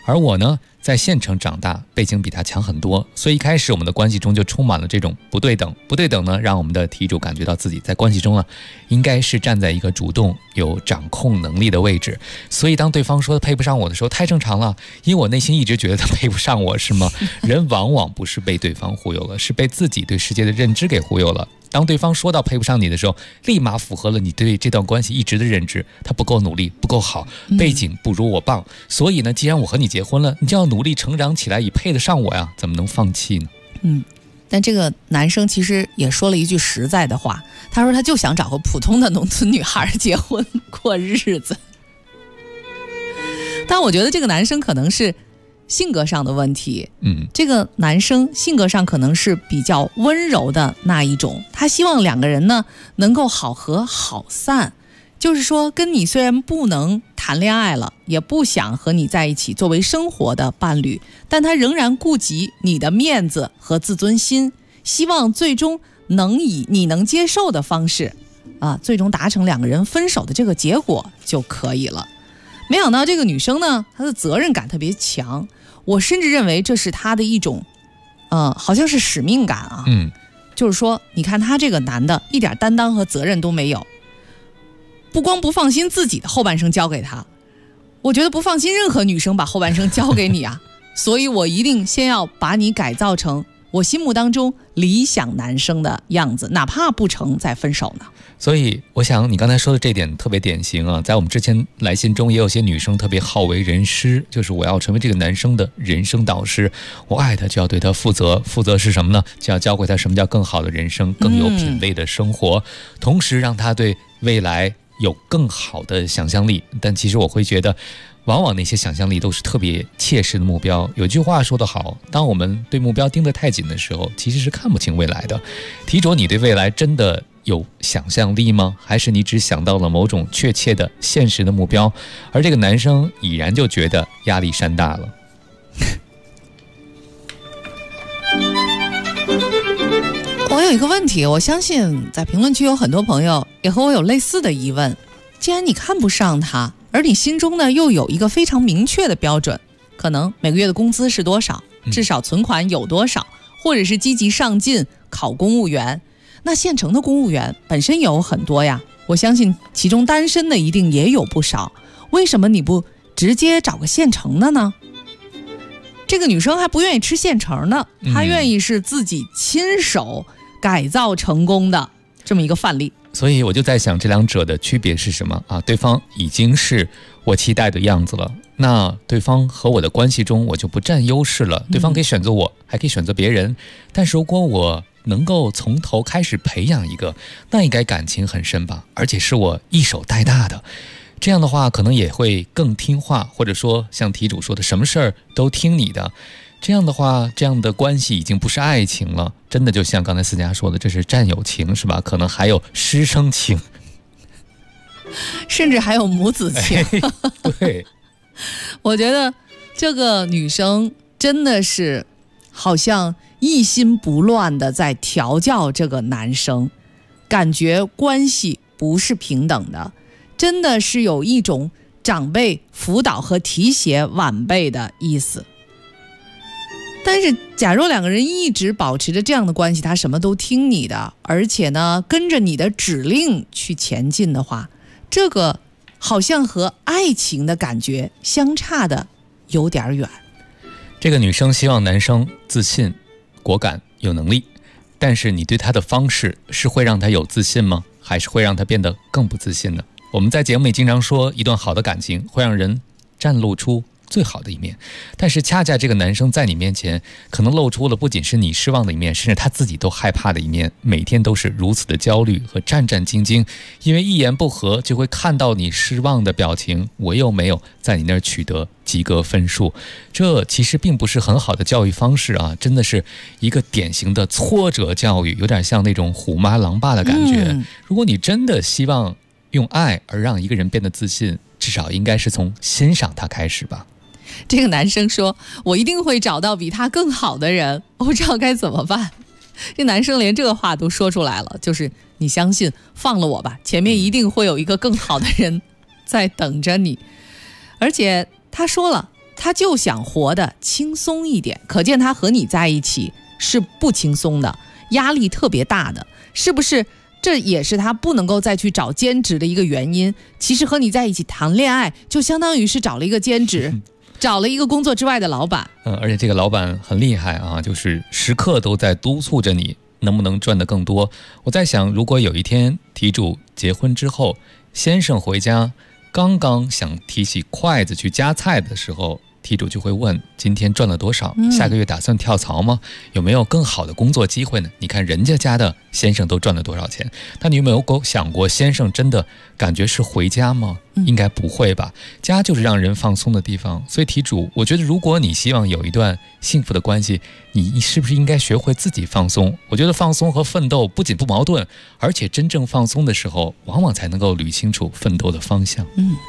[SPEAKER 10] 而我呢，在县城长大，背景比他强很多，所以一开始我们的关系中就充满了这种不对等。不对等呢，让我们的题主感觉到自己在关系中应该是站在一个主动有掌控能力的位置。所以当对方说配不上我的时候，太正常了，因为我内心一直觉得他配不上我，是吗？人往往不是被对方忽悠了，是被自己对世界的认知给忽悠了。当对方说到配不上你的时候，立马符合了你对这段关系一直的认知，他不够努力，不够好，背景不如我棒，所以呢，既然我和你结婚了，你就要努力成长起来，以配得上我呀，怎么能放弃呢？
[SPEAKER 7] 但这个男生其实也说了一句实在的话，他说他就想找个普通的农村女孩结婚过日子。但我觉得这个男生可能是性格上的问题，这个男生性格上可能是比较温柔的那一种，他希望两个人呢能够好合好散，就是说跟你虽然不能谈恋爱了，也不想和你在一起作为生活的伴侣，但他仍然顾及你的面子和自尊心，希望最终能以你能接受的方式最终达成两个人分手的这个结果就可以了。没想到这个女生呢，她的责任感特别强，我甚至认为这是她的一种好像是使命感啊。就是说你看她这个男的一点担当和责任都没有，不光不放心自己的后半生交给他，我觉得不放心任何女生把后半生交给你啊。所以我一定先要把你改造成我心目当中理想男生的样子，哪怕不成再分手呢。
[SPEAKER 10] 所以我想你刚才说的这点特别典型啊，在我们之前来信中也有些女生特别好为人师，就是我要成为这个男生的人生导师，我爱他就要对他负责，负责是什么呢？就要教会他什么叫更好的人生，更有品味的生活，同时让他对未来有更好的想象力。但其实我会觉得往往那些想象力都是特别切实的目标。有句话说得好，当我们对目标盯得太紧的时候，其实是看不清未来的。题主，你对未来真的有想象力吗？还是你只想到了某种确切的现实的目标，而这个男生已然就觉得压力山大了？
[SPEAKER 7] 我有一个问题，我相信在评论区有很多朋友也和我有类似的疑问。既然你看不上他，而你心中呢又有一个非常明确的标准，可能每个月的工资是多少，至少存款有多少，或者是积极上进考公务员，那县城的公务员本身也有很多呀，我相信其中单身的一定也有不少，为什么你不直接找个县城的呢？这个女生还不愿意吃现成的，她愿意是自己亲手改造成功的这么一个范例。
[SPEAKER 10] 所以我就在想，这两者的区别是什么啊？对方已经是我期待的样子了，那对方和我的关系中我就不占优势了。对方可以选择我，还可以选择别人，但是如果我能够从头开始培养一个，那应该感情很深吧，而且是我一手带大的。这样的话可能也会更听话，或者说像题主说的，什么事儿都听你的。这样的话，这样的关系已经不是爱情了，真的就像刚才思佳说的，这是战友情，是吧？可能还有师生情，
[SPEAKER 7] 甚至还有母子情。
[SPEAKER 10] 对，
[SPEAKER 7] 我觉得这个女生真的是好像一心不乱的在调教这个男生，感觉关系不是平等的，真的是有一种长辈辅导和提携晚辈的意思。但是假如两个人一直保持着这样的关系，他什么都听你的，而且呢跟着你的指令去前进的话，这个好像和爱情的感觉相差的有点远。
[SPEAKER 10] 这个女生希望男生自信、果敢、有能力，但是你对他的方式是会让他有自信吗？还是会让他变得更不自信呢？我们在节目里经常说，一段好的感情会让人展露出最好的一面，但是恰恰这个男生在你面前可能露出了不仅是你失望的一面，甚至他自己都害怕的一面，每天都是如此的焦虑和战战兢兢，因为一言不合就会看到你失望的表情，我又没有在你那儿取得及格分数。这其实并不是很好的教育方式啊，真的是一个典型的挫折教育，有点像那种虎妈狼爸的感觉。如果你真的希望用爱而让一个人变得自信，至少应该是从欣赏他开始吧。
[SPEAKER 7] 这个男生说，我一定会找到比他更好的人，我不知道该怎么办。这男生连这个话都说出来了，就是你相信，放了我吧，前面一定会有一个更好的人在等着你。而且他说了， 他就想活得轻松一点，可见他和你在一起是不轻松的，压力特别大的，是不是？这也是他不能够再去找兼职的一个原因。其实和你在一起谈恋爱，就相当于是找了一个兼职，找了一个工作之外的老板。
[SPEAKER 10] 而且这个老板很厉害啊，就是时刻都在督促着你能不能赚得更多。我在想，如果有一天题主结婚之后，先生回家刚刚想提起筷子去夹菜的时候，题主就会问今天赚了多少，下个月打算跳槽吗？有没有更好的工作机会呢？你看人家家的先生都赚了多少钱，那你有没有想过先生真的感觉是回家吗？应该不会吧，家就是让人放松的地方。所以题主，我觉得如果你希望有一段幸福的关系，你是不是应该学会自己放松？我觉得放松和奋斗不仅不矛盾，而且真正放松的时候，往往才能够捋清楚奋斗的方向。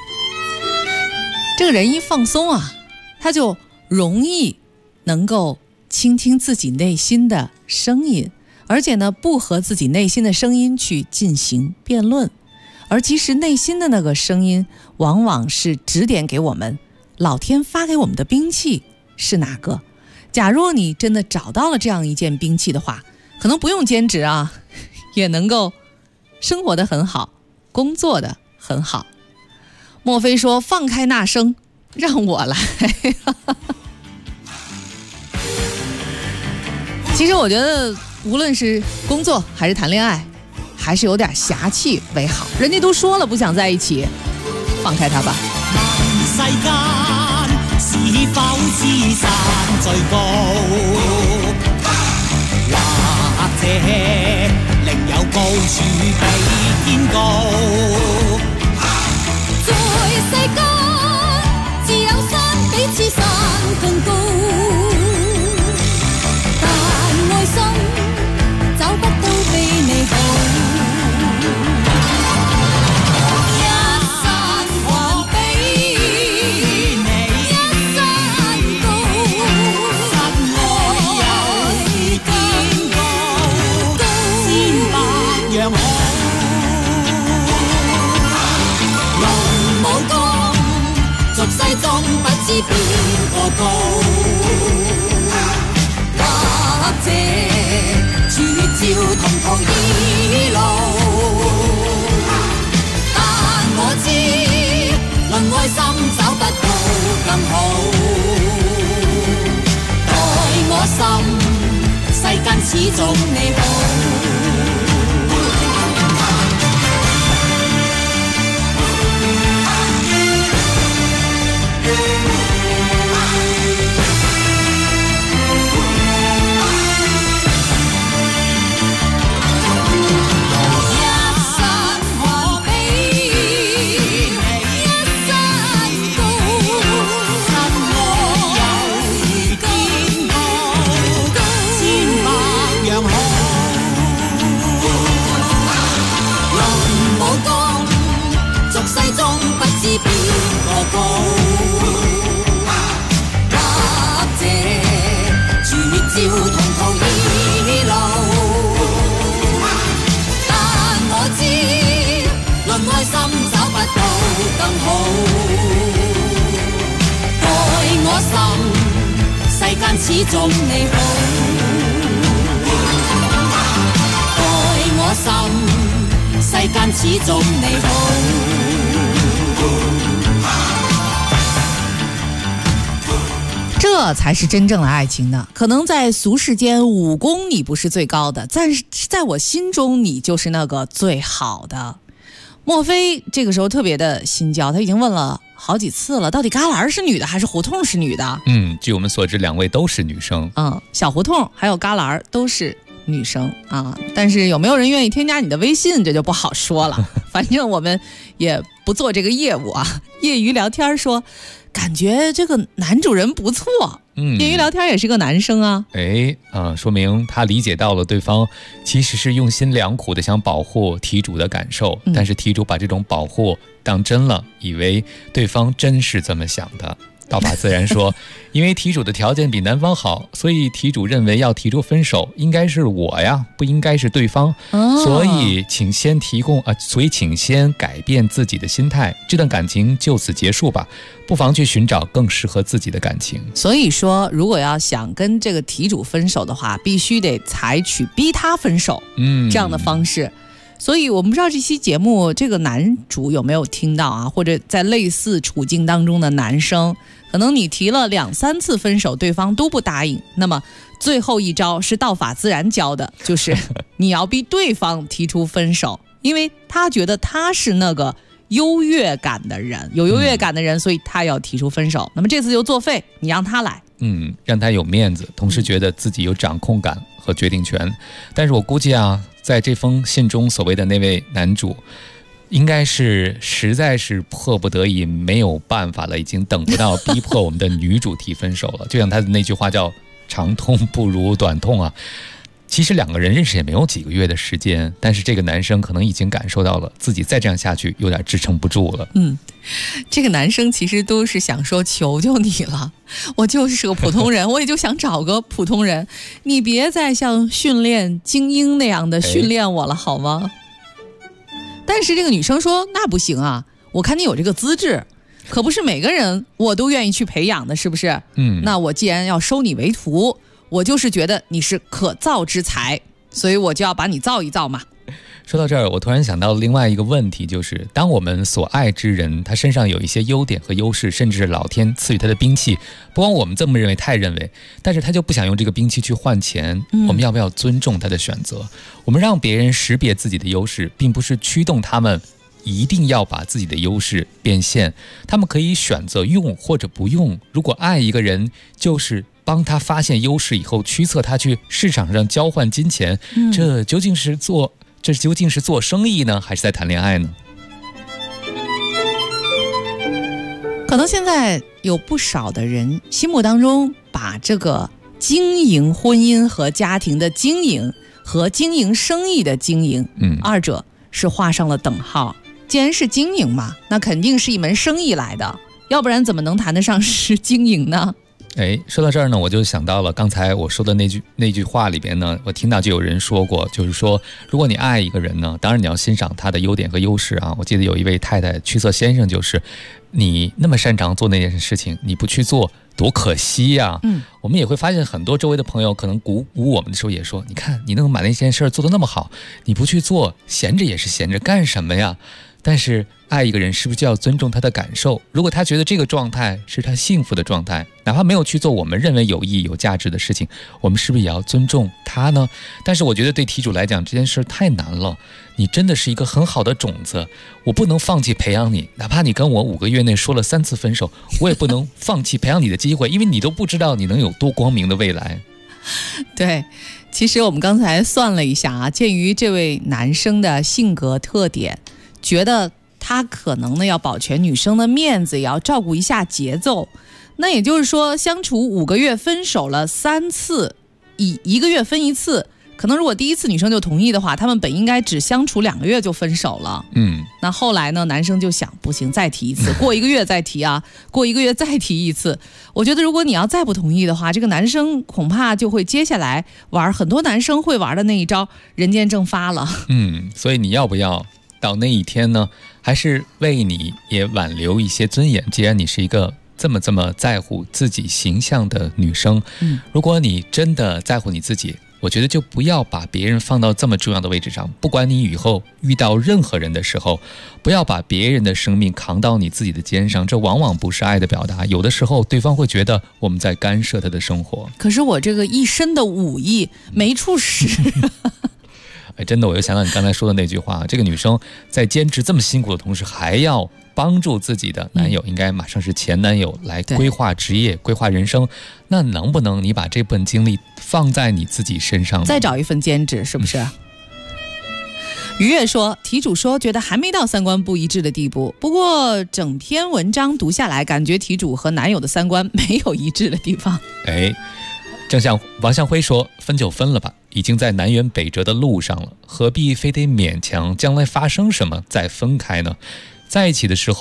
[SPEAKER 7] 这个人一放松啊，他就容易能够倾听自己内心的声音，而且呢，不和自己内心的声音去进行辩论。而其实内心的那个声音，往往是指点给我们，老天发给我们的兵器是哪个。假如你真的找到了这样一件兵器的话，可能不用兼职啊，也能够生活得很好，工作得很好。莫非说放开那声，让我来。其实我觉得无论是工作还是谈恋爱，还是有点侠气为好。人家都说了不想在一起，放开他吧。
[SPEAKER 11] 世間是否知山最高，或者另有高處比天高，在世間自有山比此山更高，但愛心找不到比你好。俗世中不知邊個高，或者處照同途異路，但我知論愛心找不到更好，待我心世間始終你好。邊個高，或者處照同途異路，但我知論愛心找不到更好，待我心世間始終你好，待我心世間始終你好。
[SPEAKER 7] 这才是真正的爱情呢。可能在俗世间武功你不是最高的，但是在我心中你就是那个最好的。莫非这个时候特别的心焦，他已经问了好几次了，到底旮旯是女的还是胡同是女的？
[SPEAKER 10] 据我们所知两位都是女生。
[SPEAKER 7] 小胡同还有旮旯都是女生啊，但是有没有人愿意添加你的微信这就不好说了。反正我们也不做这个业务啊。业余聊天说感觉这个男主人不错，业余聊天也是个男生啊。
[SPEAKER 10] 说明他理解到了对方其实是用心良苦的想保护题主的感受，但是题主把这种保护当真了，以为对方真是这么想的。 道法自然说，因为题主的条件比男方好，所以题主认为要提出分手应该是我呀，不应该是对方。所以请先改变自己的心态，这段感情就此结束吧，不妨去寻找更适合自己的感情。
[SPEAKER 7] 所以说，如果要想跟这个题主分手的话，必须得采取逼他分手这样的方式。所以我们不知道这期节目这个男主有没有听到啊，或者在类似处境当中的男生，可能你提了2-3次分手，对方都不答应，那么最后一招是道法自然教的，就是你要逼对方提出分手，因为他觉得他是那个优越感的人，有优越感的人，所以他要提出分手。那么这次就作废，你让他来，
[SPEAKER 10] 让他有面子，同时觉得自己有掌控感和决定权。但是我估计啊，在这封信中所谓的那位男主，应该是实在是迫不得已，没有办法了，已经等不到逼迫我们的女主提分手了。就像他的那句话叫长痛不如短痛啊。其实2个人认识也没有几个月的时间，但是这个男生可能已经感受到了自己再这样下去有点支撑不住了。
[SPEAKER 7] 这个男生其实都是想说求求你了，我就是个普通人，我也就想找个普通人，你别再像训练精英那样的训练我了好吗？但是这个女生说那不行啊，我看你有这个资质，可不是每个人我都愿意去培养的，是不是？那我既然要收你为徒，我就是觉得你是可造之才，所以我就要把你造一造嘛。
[SPEAKER 10] 说到这儿，我突然想到另外一个问题，就是当我们所爱之人他身上有一些优点和优势，甚至是老天赐予他的兵器，不光我们这么认为太认为，但是他就不想用这个兵器去换钱，我们要不要尊重他的选择？我们让别人识别自己的优势，并不是驱动他们一定要把自己的优势变现，他们可以选择用或者不用。如果爱一个人就是帮他发现优势以后驱策他去市场上交换金钱，这究竟是做生意呢，还是在谈恋爱呢？
[SPEAKER 7] 可能现在有不少的人心目当中把这个经营婚姻和家庭的经营和经营生意的经营，二者是画上了等号。既然是经营嘛，那肯定是一门生意来的，要不然怎么能谈得上是经营呢？
[SPEAKER 10] 说到这儿呢，我就想到了刚才我说的那句话里边呢，我听到就有人说过，就是说如果你爱一个人呢，当然你要欣赏他的优点和优势啊。我记得有一位太太驱策先生，就是你那么擅长做那件事情，你不去做多可惜呀。我们也会发现很多周围的朋友可能鼓舞我们的时候也说，你看你能把那件事做得那么好，你不去做，闲着也是闲着，干什么呀？但是爱一个人是不是就要尊重他的感受？如果他觉得这个状态是他幸福的状态，哪怕没有去做我们认为有意义有价值的事情，我们是不是也要尊重他呢？但是我觉得对题主来讲这件事太难了，你真的是一个很好的种子，我不能放弃培养你，哪怕你跟我5个月内说了3次分手，我也不能放弃培养你的机会，因为你都不知道你能有多光明的未来。
[SPEAKER 7] 对，其实我们刚才算了一下啊，鉴于这位男生的性格特点，觉得他可能呢要保全女生的面子，也要照顾一下节奏。那也就是说，相处5个月分手了3次，以1个月分1次，可能如果第一次女生就同意的话，他们本应该只相处2个月就分手了。那后来呢，男生就想不行，再提一次，过1个月再提啊，过1个月再提一次。我觉得如果你要再不同意的话，这个男生恐怕就会接下来玩很多男生会玩的那一招人间蒸发了。
[SPEAKER 10] 所以你要不要到那一天呢？还是为你也挽留一些尊严？既然你是一个这么在乎自己形象的女生，如果你真的在乎你自己，我觉得就不要把别人放到这么重要的位置上。不管你以后遇到任何人的时候，不要把别人的生命扛到你自己的肩上，这往往不是爱的表达。有的时候对方会觉得我们在干涉他的生活。
[SPEAKER 7] 可是我这个一身的武艺没处使。
[SPEAKER 10] 真的，我又想到你刚才说的那句话，这个女生在兼职这么辛苦的同时，还要帮助自己的男友，应该马上是前男友来规划职业、规划人生。那能不能你把这份精力放在你自己身上，
[SPEAKER 7] 再找一份兼职，是不是？于月说，题主说觉得还没到3观不一致的地步，不过整篇文章读下来，感觉题主和男友的3观没有一致的地方。
[SPEAKER 10] 正像王向辉说，分就分了吧，已经在南辕北辙的路上了，何必非得勉强将来发生什么再分开呢？在一起的时候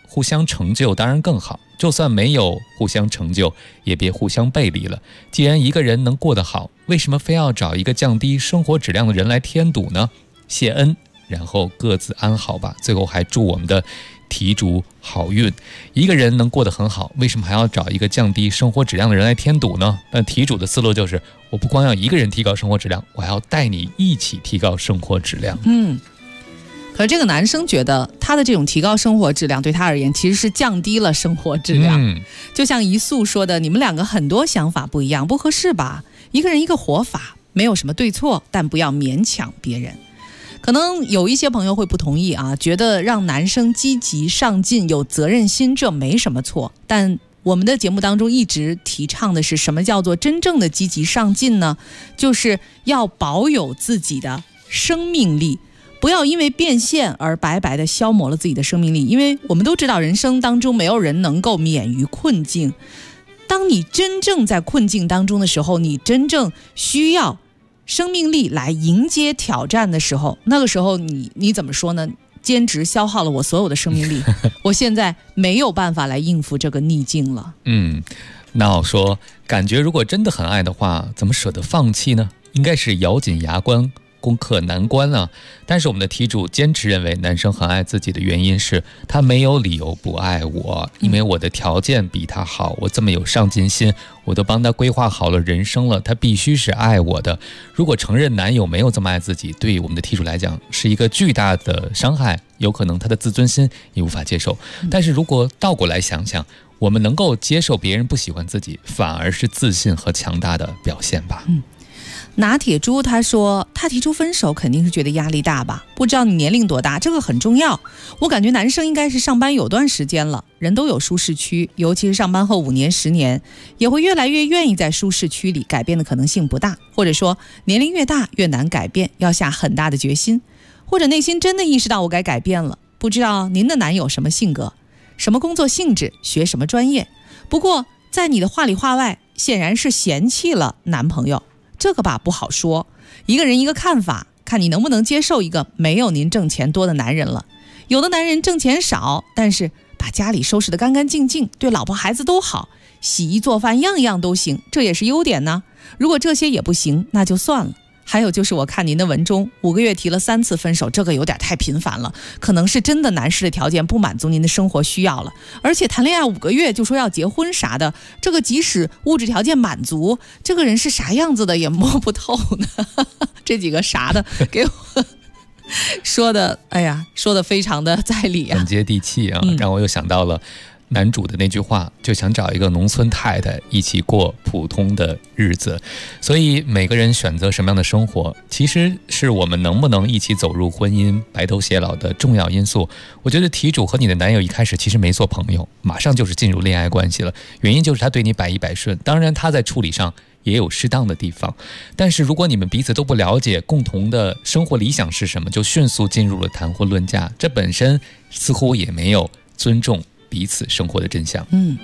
[SPEAKER 10] 互相成就当然更好，就算没有互相成就，也别互相背离了。既然一个人能过得好，为什么非要找一个降低生活质量的人来添堵呢？谢恩，然后各自安好吧。最后还祝我们的题主好运。一个人能过得很好，为什么还要找一个降低生活质量的人来添堵呢？但题主的思路就是，我不光要一个人提高生活质量，我还要带你一起提高生活质量。
[SPEAKER 7] 可是这个男生觉得他的这种提高生活质量对他而言其实是降低了生活质量。就像一素说的，你们两个很多想法不一样，不合适吧？一个人一个活法，没有什么对错，但不要勉强别人。可能有一些朋友会不同意啊，觉得让男生积极上进有责任心这没什么错，但我们的节目当中一直提倡的是什么叫做真正的积极上进呢？就是要保有自己的生命力，不要因为变现而白白的消磨了自己的生命力。因为我们都知道人生当中没有人能够免于困境，当你真正在困境当中的时候，你真正需要生命力来迎接挑战的时候，那个时候你怎么说呢？兼职消耗了我所有的生命力我现在没有办法来应付这个逆境了。
[SPEAKER 10] 那我说，感觉如果真的很爱的话，怎么舍得放弃呢？应该是咬紧牙关，攻克难关啊。但是我们的题主坚持认为，男生很爱自己的原因是他没有理由不爱我，因为我的条件比他好，我这么有上进心，我都帮他规划好了人生了，他必须是爱我的。如果承认男友没有这么爱自己，对于我们的题主来讲是一个巨大的伤害，有可能他的自尊心也无法接受。但是如果倒过来想想，我们能够接受别人不喜欢自己，反而是自信和强大的表现吧。
[SPEAKER 7] 拿铁猪他说，他提出分手肯定是觉得压力大吧，不知道你年龄多大，这个很重要。我感觉男生应该是上班有段时间了，人都有舒适区，尤其是上班后5年10年，也会越来越愿意在舒适区里，改变的可能性不大，或者说年龄越大越难改变，要下很大的决心，或者内心真的意识到我该改变了。不知道您的男友什么性格，什么工作性质，学什么专业？不过在你的话里话外，显然是嫌弃了男朋友。这个吧不好说，一个人一个看法，看你能不能接受一个没有您挣钱多的男人了。有的男人挣钱少，但是把家里收拾得干干净净，对老婆孩子都好，洗衣做饭样样都行，这也是优点呢。如果这些也不行，那就算了。还有就是我看您的文中5个月提了3次分手，这个有点太频繁了，可能是真的男士的条件不满足您的生活需要了。而且谈恋爱5个月就说要结婚啥的，这个即使物质条件满足，这个人是啥样子的也摸不透呢这几个啥的给我说的，哎呀，说的非常的在理啊，
[SPEAKER 10] 很接地气啊，让我又想到了男主的那句话，就想找一个农村太太一起过普通的日子。所以每个人选择什么样的生活，其实是我们能不能一起走入婚姻白头偕老的重要因素。我觉得题主和你的男友一开始其实没做朋友，马上就是进入恋爱关系了，原因就是他对你百依百顺，当然他在处理上也有适当的地方。但是如果你们彼此都不了解共同的生活理想是什么，就迅速进入了谈婚论嫁，这本身似乎也没有尊重彼此生活的真相。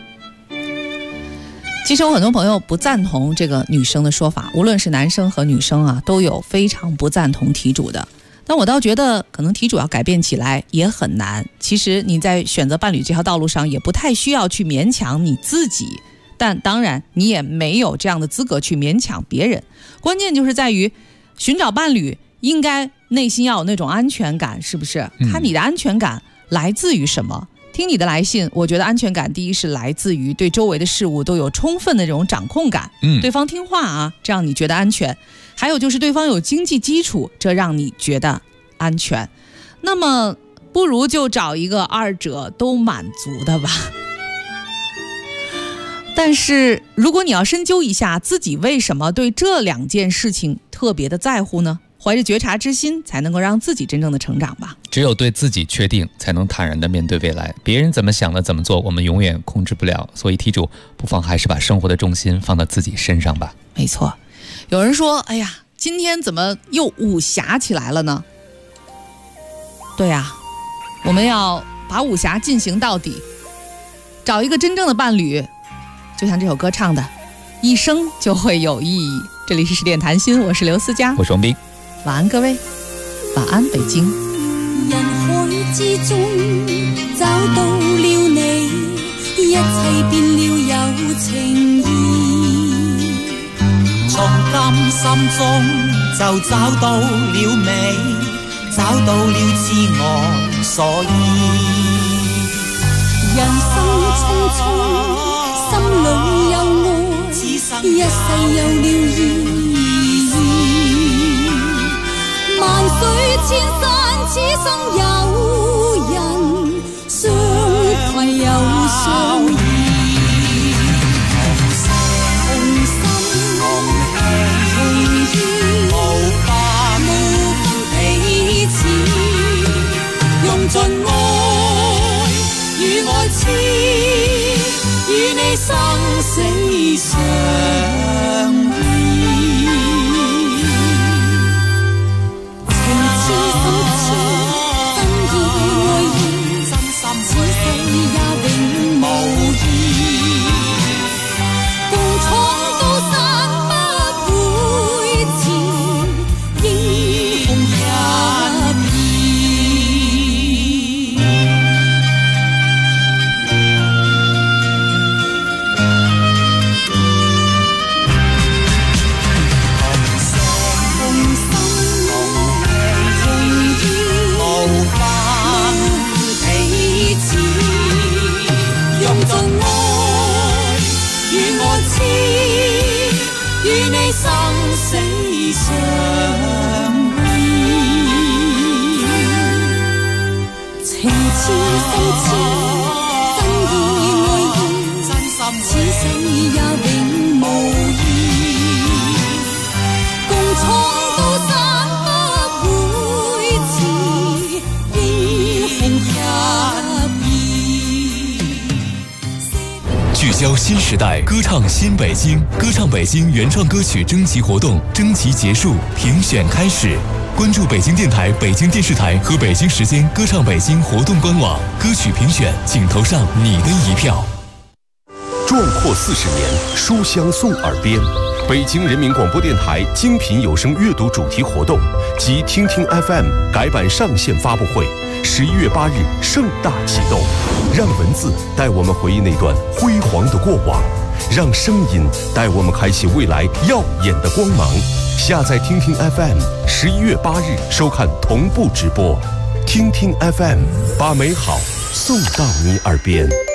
[SPEAKER 7] 其实有很多朋友不赞同这个女生的说法，无论是男生和女生啊，都有非常不赞同题主的。但我倒觉得可能题主要改变起来也很难。其实你在选择伴侣这条道路上也不太需要去勉强你自己，但当然你也没有这样的资格去勉强别人。关键就是在于寻找伴侣应该内心要有那种安全感，是不是？看你的安全感来自于什么。听你的来信，我觉得安全感第一是来自于对周围的事物都有充分的这种掌控感，对方听话啊，这让你觉得安全。还有就是对方有经济基础，这让你觉得安全。那么不如就找一个2者都满足的吧。但是如果你要深究一下自己为什么对这2件事情特别的在乎呢？怀着觉察之心，才能够让自己真正的成长吧。
[SPEAKER 10] 只有对自己确定，才能坦然的面对未来。别人怎么想的怎么做，我们永远控制不了。所以题主不妨还是把生活的重心放到自己身上吧。
[SPEAKER 7] 没错。有人说，哎呀，今天怎么又武侠起来了呢？对呀，我们要把武侠进行到底，找一个真正的伴侣，就像这首歌唱的，一生就会有意义。这里是10点谈心，我是刘思佳，
[SPEAKER 10] 我是王斌。
[SPEAKER 7] 晚安各位，晚安北京。
[SPEAKER 11] 人海之中找到了你，一切變了有情意。從今心中就找到了美，找到了自我所依。人生匆匆，心裏有愛，一世有了意義。萬水千山，此生有人相攜又相依。同心同意，無分彼此，用盡愛與愛痴，與你生死相依。情痴心痴，真意愛意，此世也永無異。共闖高山不會遲，英雄合意。同心同意，無分彼此，用盡愛與愛痴，與你生死相依。情痴心痴，真意愛意，此世也永無異。共闖高山不會遲，英雄合意。
[SPEAKER 13] 聚焦新时代，歌唱新北京。歌唱北京原创歌曲征集活动征集结束，评选开始。关注北京电台、北京电视台和北京时间歌唱北京活动官网，歌曲评选，请投上你的一票。
[SPEAKER 3] 壮阔40年，书香送耳边。北京人民广播电台精品有声阅读主题活动及听听 FM 改版上线发布会，11月8日盛大启动。让文字带我们回忆那段辉煌的过往，让声音带我们开启未来耀眼的光芒。下载听听 FM，11月8日收看同步直播。听听 FM， 把美好送到你耳边。